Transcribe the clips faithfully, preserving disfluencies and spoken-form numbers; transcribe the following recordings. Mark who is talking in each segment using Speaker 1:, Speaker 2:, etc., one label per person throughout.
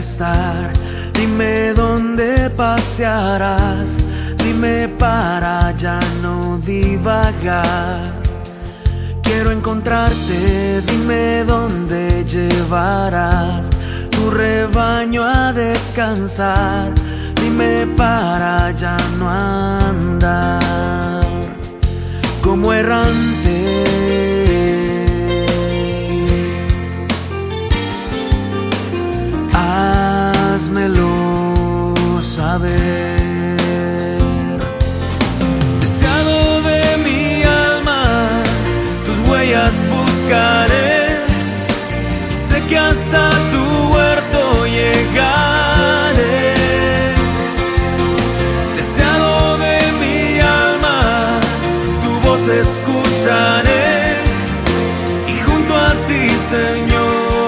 Speaker 1: estar, dime dónde pasearás, dime para ya no divagar. Quiero encontrarte, dime dónde llevarás tu rebaño a descansar, dime para ya no andar como errante. Házmelo saber. Deseado de mi alma, tus huellas buscaré, y sé que hasta tu huerto llegaré. Deseado de mi alma, tu voz escucharé, y junto a ti, Señor,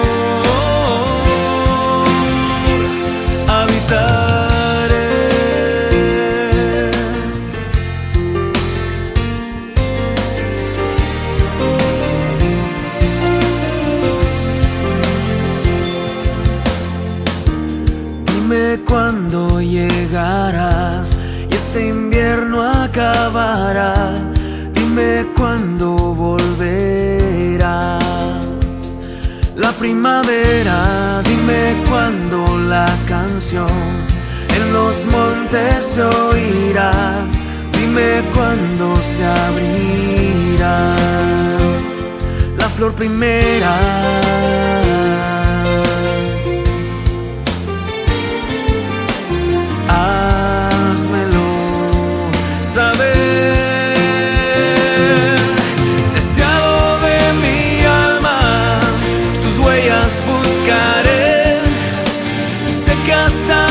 Speaker 1: dime cuándo llegarás y este invierno acabará, dime cuándo volverá la primavera, dime cuándo la canción en los montes se oirá, dime cuándo se abrirá la flor primera. Házmelo saber. Deseado de mi alma, tus huellas buscaré, y sé que hasta